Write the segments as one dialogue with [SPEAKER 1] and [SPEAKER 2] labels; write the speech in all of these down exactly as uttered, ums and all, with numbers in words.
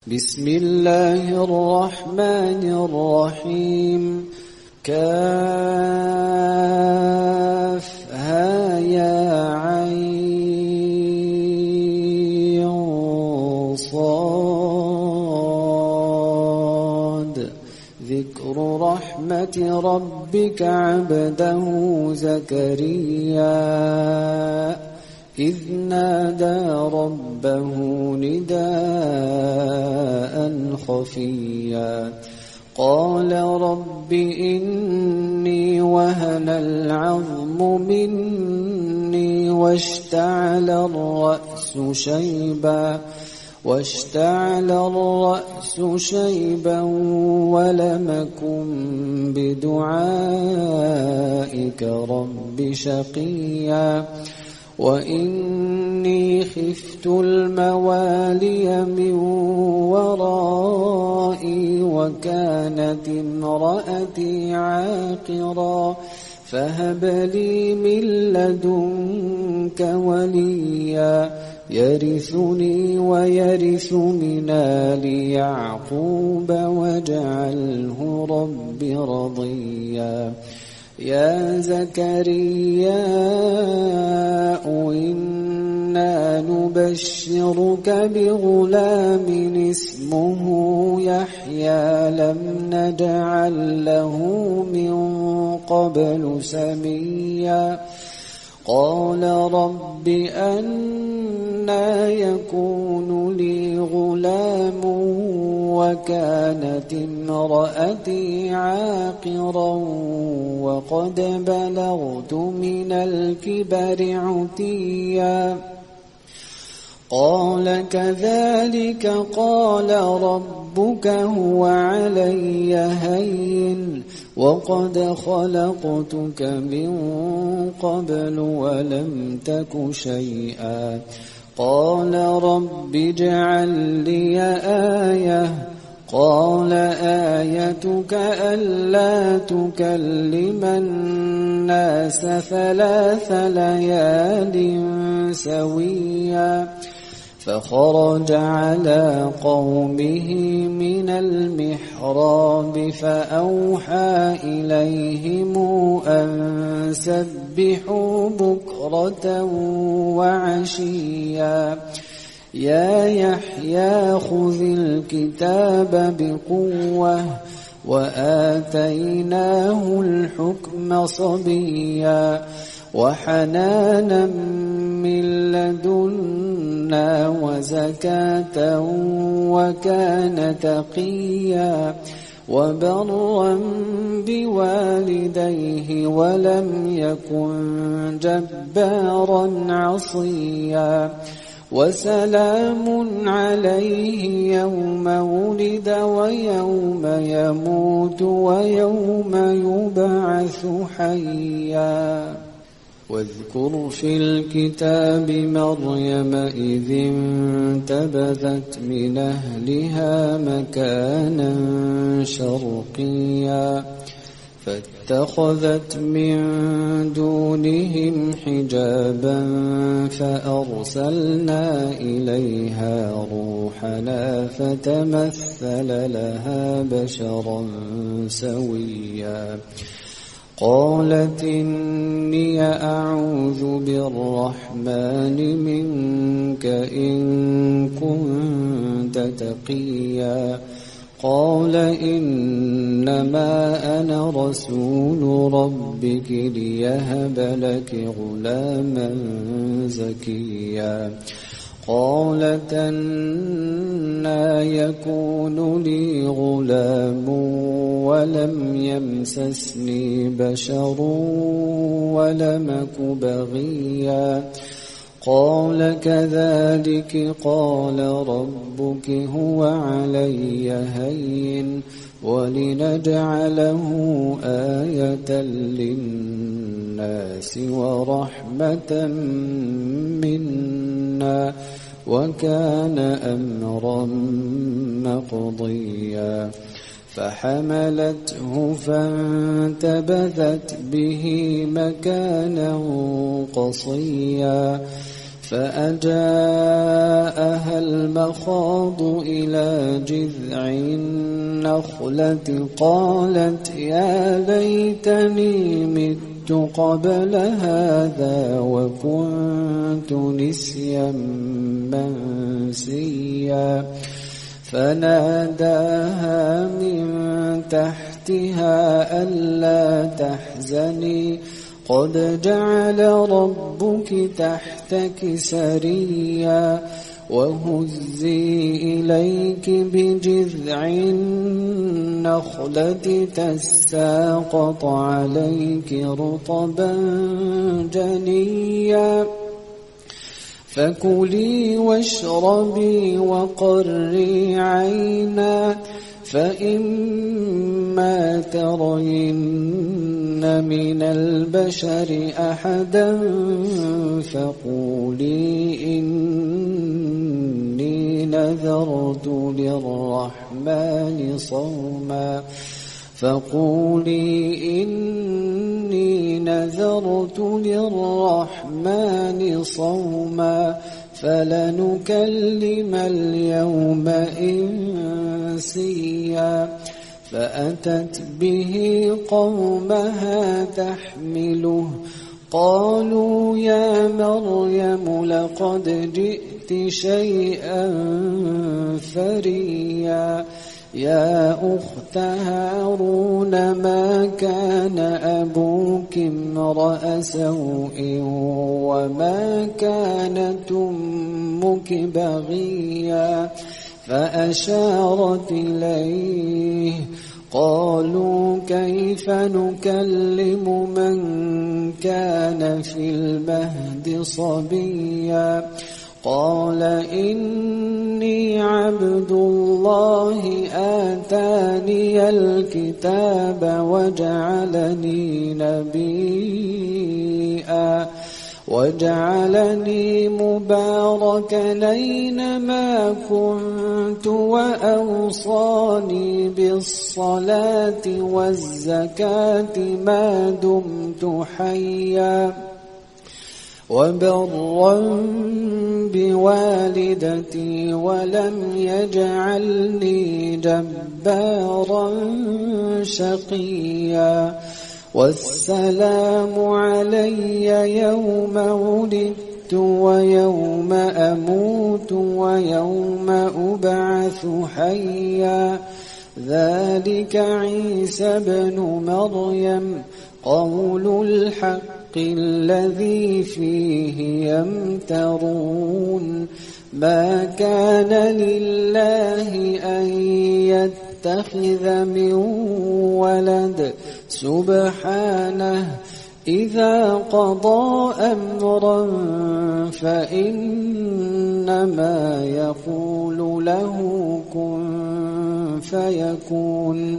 [SPEAKER 1] بسم الله الرحمن الرحيم. كافها يا عين صاد. ذكر رحمة ربك عبده زكريا إذ نادى ربه نداء خفيا قال رب إني وهن العظم مني واشتعل الرأس شيبا واشتعل الرأس شيبا ولم أكن بدعائك رب شقيا وإني خفت الموالي من ورائي وكانت امرأتي عاقرا فهب لي من لدنك وليا يرثني ويرث من آل يعقوب واجعله رب رضيا. يا زكريا إنا نبشرك بغلام اسمه يحيى لم نجعل له من قبل سميا قال رب أنى يكون لي غلام وكانت امرأتي عاقرا وقد بلغت من الكبر عتيا قال كذلك قال ربك هو علي هين وقد خلقتك من قبل ولم تك شيئا قال رب اجعل لي آية قال آيتك ألا تكلم الناس ثلاث ليال سويا فخرج على قومه من المحراب فأوحى إليهم أن سبحوا بكرة وعشيا يا يحيى خذ الكتاب بقوة وآتيناه الحكم صبيا وحنانا من لدنا وزكاة وكان تقيا وبرا بوالديه ولم يكن جبارا عصيا وسلام عليه يوم ولد ويوم يموت ويوم يبعث حيا واذكر في الكتاب مريم إذ انتبذت من أهلها مكانا شرقيا فاتخذت من دونهم حجابا فأرسلنا إليها روحنا فتمثل لها بشرا سويا قالت إني أعوذ بالرحمن منك إن كنت تقيا قال إنما أنا رسول ربك ليهب لك غلاما زكيا قالت أنى يكون لي غلام ولم يمسسني بشر ولم أك بغيا قال كذلك قال ربك هو علي هين ولنجعله آية للناس ورحمة منا وكان أمرا مقضيا فحملته فانتبذت به مكانا قصيا فأجاءها المخاض إلى جذع النخلة قالت يا ليتني مت قبل هذا وكنت نسيا منسيا فناداها من تحتها ألا تحزني قد جعل ربك تحتك سريا وهزي إليك بجذع النخلة تساقط عليك رطبا جنيا فكلي واشربي وقري عينا فإما ترين من البشر أحدا فقولي إني نذرت للرحمن صوما فقولي إني نذرت للرحمن صوما فلنكلم اليوم إنسيا فأتت به قومها تحمله قالوا يا مريم لقد جئت شيئا فريا يا أخت هارون ما كان أبوك امرأ سوء وما كانت أمك بغيا فأشارت إليه قالوا كيف نكلم من كان في المهد صبيا قال إني عبد الله آتاني الكتاب وجعلني نبيا وجعلني مباركا أينما كنت وأوصاني بالصلاة والزكاة ما دمت حيا وبرا بوالدتي ولم يجعلني جبارا شقيا والسلام علي يوم ولدت ويوم أموت ويوم أبعث حيا ذلك عيسى بن مريم قول الحق الذي فيه يمترون ما كان لله أن يتخذ من ولد سبحانه إذا قضى أمرا فإنما يقول له كن فيكون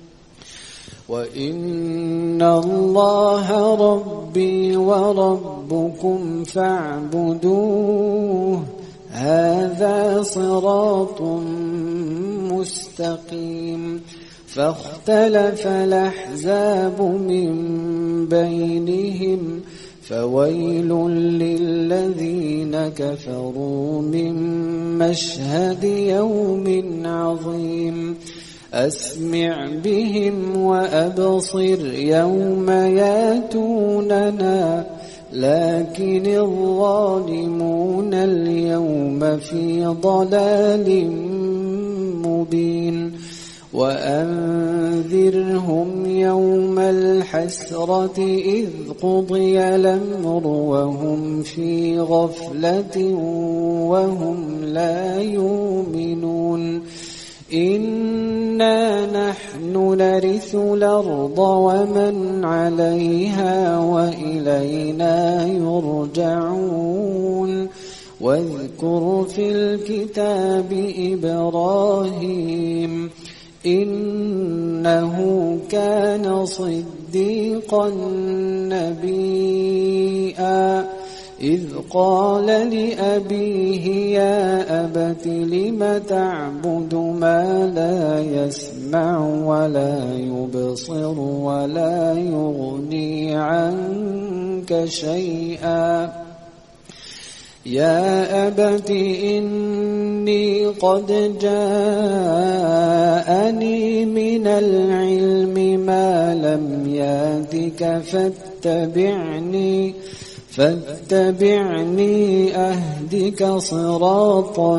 [SPEAKER 1] وإن الله ربي وربكم فاعبدوه هذا صراط مستقيم فاختلف الأحزاب من بينهم فويل للذين كفروا من مشهد يوم عظيم أسمع بهم وأبصر يوم ياتوننا لكن الظالمون اليوم في ضلال مبين وأنذرهم يوم الحسرة إذ قضي الأمر وهم في غفلة وهم لا يؤمنون إنا نحن نرث الأرض ومن عليها وإلينا يرجعون واذكر في الكتاب إبراهيم إنه كان صديقا نبيا إذ قال لأبيه يا أبت لم تعبد ما لا يسمع ولا يبصر ولا يغني عنك شيئا يا أبت إني قد جاءني من العلم ما لم ياتك فاتبعني فاتبعني أهدك صراطا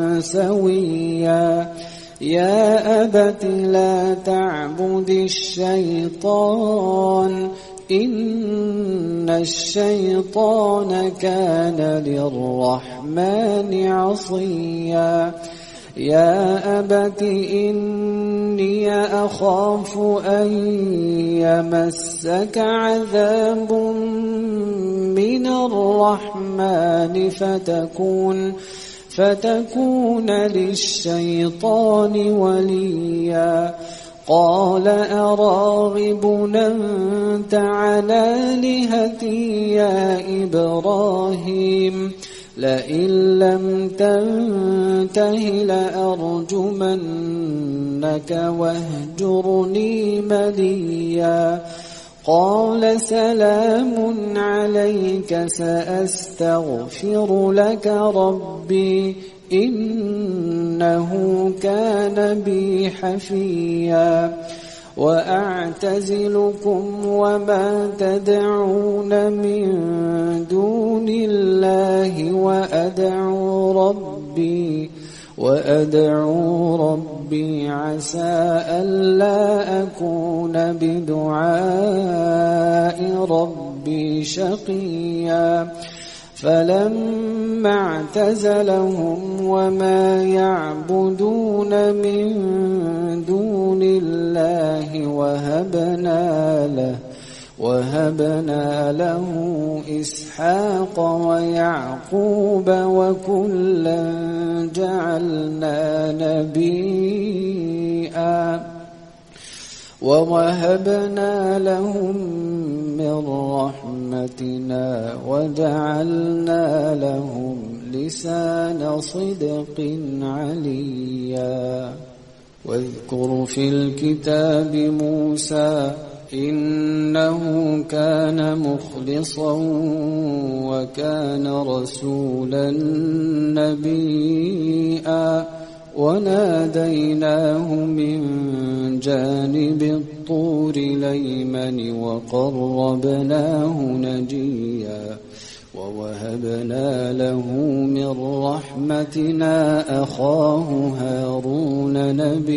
[SPEAKER 1] سويا يا أبت لا تعبد الشيطان إن الشيطان كان للرحمن عصيا يا أبت إني أخاف أن يمسك عذاب من الرحمن فتكون فتكون للشيطان وليا قال أراغب أنت عن آلهتي يا إبراهيم لئن لم تنته لأرجمنك واهجرني مليا قال سلام عليك سأستغفر لك ربي إنه كان بي حفيا وأعتزلكم وما تدعون من دون الله وأدعو ربي وأدعو ربي عسى ألا أكون بدعاء ربي شقيا فلما اعتزلهم وما يعبدون من دون الله وهبنا له وهبنا له إسحاق ويعقوب وكلا جعلنا نبيا ووهبنا لهم من رحمتنا وجعلنا لهم لسان صدق عليا واذكر في الكتاب موسى إنه كان مخلصا وكان رسولا نبيا وناديناه من جانب الطور الأيمن وقربناه نجيا ووهبنا له من رحمتنا أخاه هارون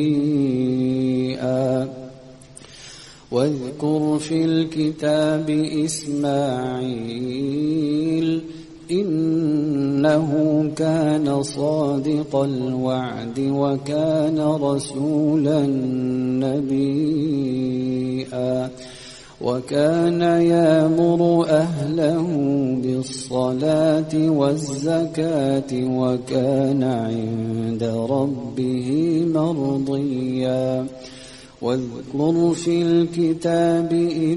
[SPEAKER 1] نبيا واذكر في الكتاب إسماعيل إنه كان صادق الوعد وكان رسولا نبيا وكان يأمر أهله بالصلاة والزكاة وكان عند ربه مرضيا واذكر في الكتاب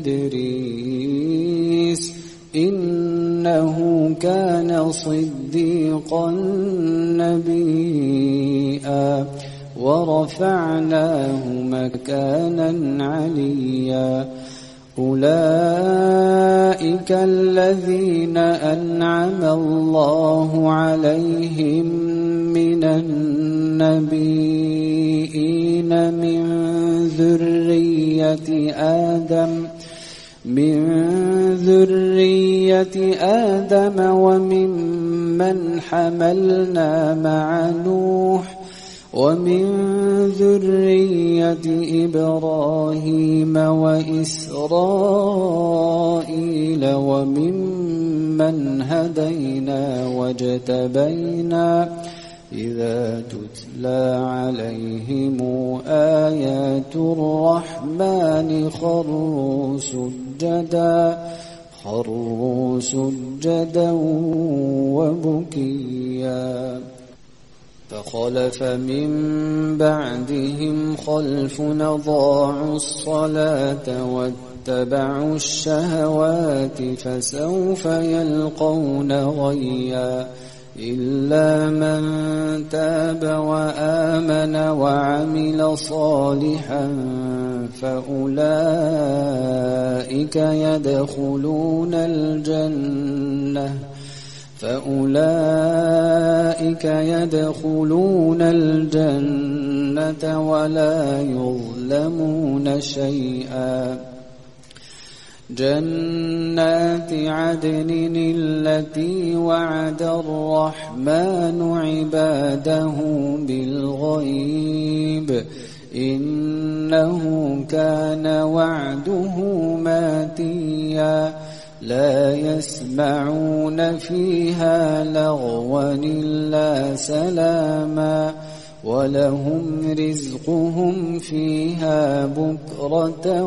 [SPEAKER 1] إدريس إنه كان صديقا نبيا ورفعناه مكانا عليا أولئك الذين أنعم الله عليهم من النبيين من ذرية آدم من ذرية آدم وممن حملنا مع نوح ومن ذرية إبراهيم وإسرائيل وممن هدينا واجتبينا إذا تتلى عليهم آيات الرحمن خروا سجدا خروا سجدا وبكيا فخلف من بعدهم خلف أضاعوا الصلاة واتبعوا الشهوات فسوف يلقون غيا إلا من تاب وآمن وعمل صالحا فأولئك يدخلون الجنة فأولئك يدخلون الجنة ولا يظلمون شيئا. جنات عدن التي وعد الرحمن عباده بالغيب إنه كان وعده ماتيا. لا يسمعون فيها لغوا إلا سلاما ولهم رزقهم فيها بكرة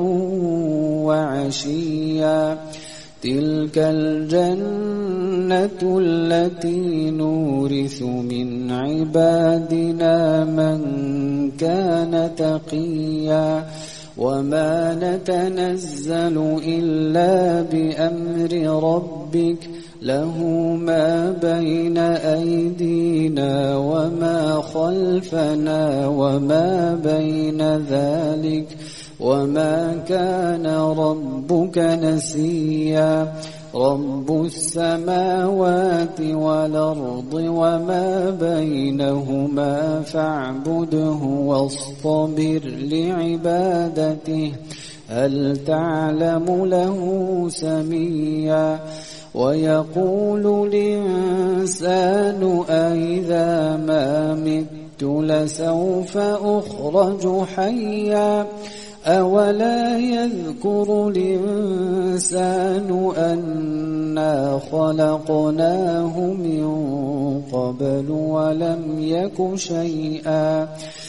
[SPEAKER 1] وعشيا. تلك الجنة التي نورث من عبادنا من كان تقيا. وما نتنزل إلا بأمر ربك له ما بين أيدينا وما خلفنا وما بين ذلك وما كان ربك نسيا. رب السماوات والأرض وما بينهما فاعبده واصطبر لعبادته هل تعلم له سميا. ويقول الإنسان أإذا ما مت لسوف أخرج حيا. أولا يذكر الإنسان أنا خلقناه من قبل ولم يك شيئا.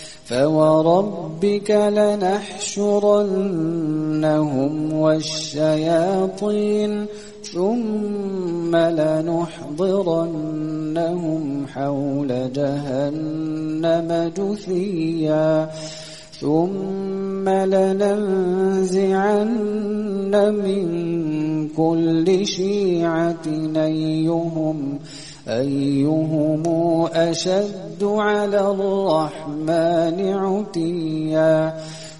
[SPEAKER 1] فوربك لنحشرنهم والشياطين ثم لنحضرنهم حول جهنم جثيا. ثم لننزعن من كل شيعة أيهم أيهم أشد على الرحمن عتيا.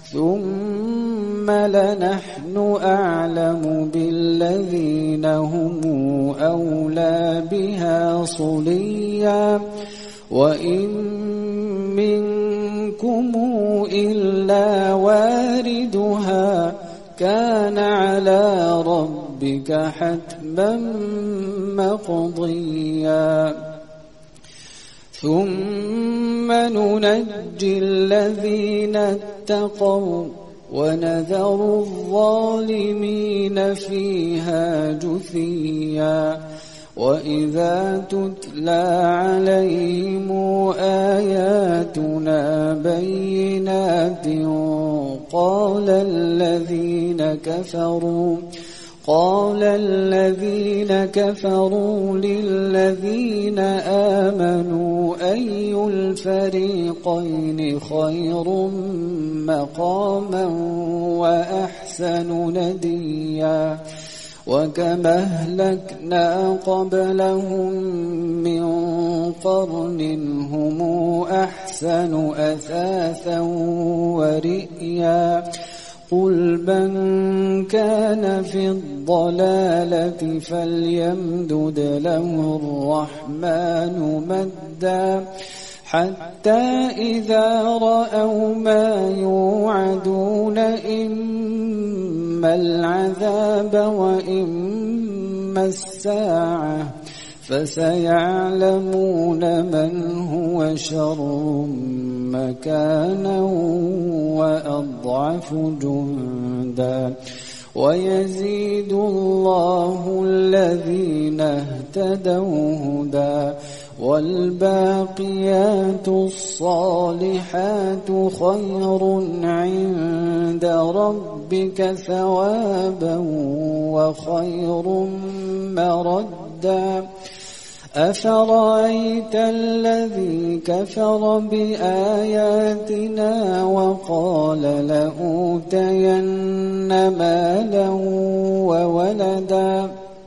[SPEAKER 1] ثم لنحن أعلم بالذين هم أولى بها صليا. وإن منكم إلا واردها كان على ربك حتما مقضيا. ثم ننجي الذين اتقوا ونذر الظالمين فيها جثيا. وإذا تتلى عليهم آياتنا بينات قال الذين كفروا قال الذين كفروا للذين آمنوا أي الفريقين خير مقاما وأحسن نديا. وكما أهلكنا قبلهم من قرن هم أحسن أثاثا ورئيا. قل من كان في الضلالة فليمدد له الرحمن مدا حتى إذا رأوا ما يوعدون إما العذاب وإما الساعة فسيعلمون من هو شر مكانا وأضعف جندا. ويزيد الله الذين اهتدوا هدى والباقيات الصالحات خير عند ربك ثوابا وخير مردا. أفرأيت الذي كفر بآياتنا وقال لأوتين مالا وولدا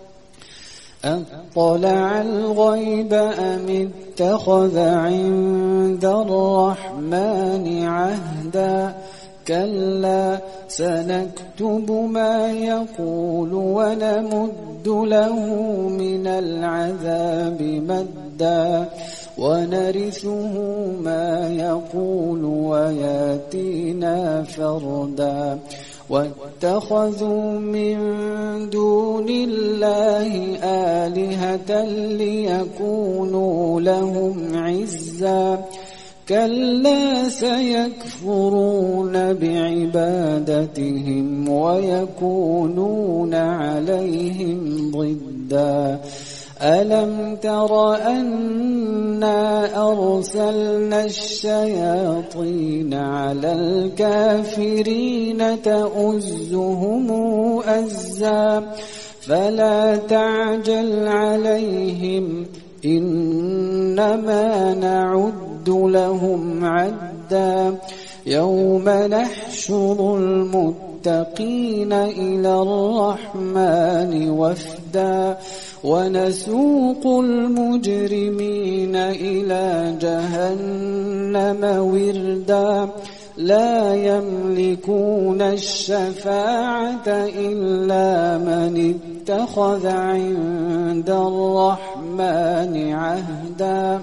[SPEAKER 1] أطلع الغيب أم اتخذ عند الرحمن عهدا كلا سنكتب ما يقول ونمد له من العذاب مدا ونرثه ما يقول وياتينا فردا واتخذوا من دون الله آلهة ليكونوا لهم عزا كلا سيكفرون بعبادتهم ويكونون عليهم ضدا ألم تر أنا أرسلنا الشياطين على الكافرين تؤزهم أزا فلا تعجل عليهم إنما نعد لهم عدا يوم نحشر المتقين إلى الرحمن وفدا ونسوق المجرمين إلى جهنم وردا لا يملكون الشفاعة إلا من اتخذ عند الرحمن عهدا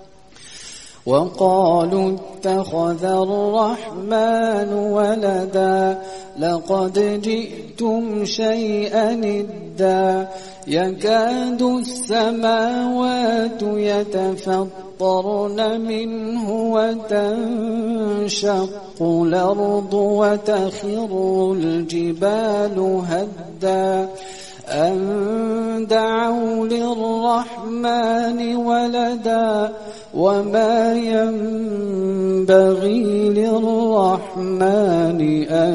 [SPEAKER 1] وقالوا اتخذ الرحمن ولدا لقد جئتم شيئا إدا يكاد السماوات يتفطرن منه وتنشق الأرض وتخر الجبال هدا أن دعوا للرحمن ولدا وما ينبغي للرحمن أن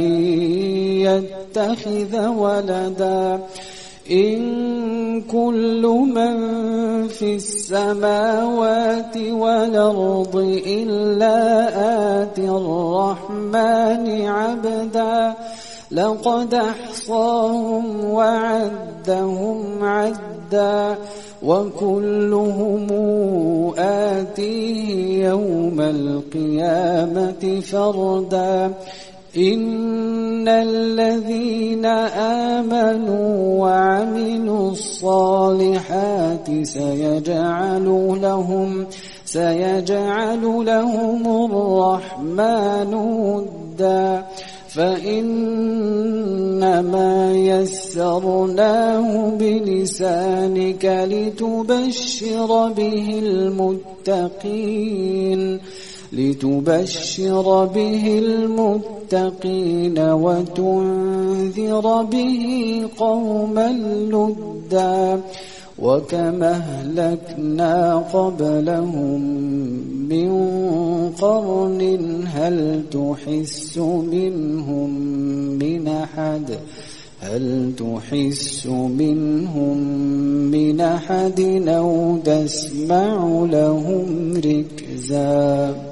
[SPEAKER 1] يتخذ ولدا إن كل من في السماوات والأرض إلا آتي الرحمن عبدا لقد أحصاهم وعدهم عدا وكلهم آتيه يوم القيامة فردا إن الذين آمنوا وعملوا الصالحات سيجعل لهم سيجعل لهم الرحمن ودا فإنما يسرناه بلسانك لتبشر به المتقين لتبشر به المتقين وتنذر به قوما لدا وكما أهلكنا قبلهم من قرن هل تحس منهم من أحد هل تحس منهم من أحد أو تسمع لهم ركزا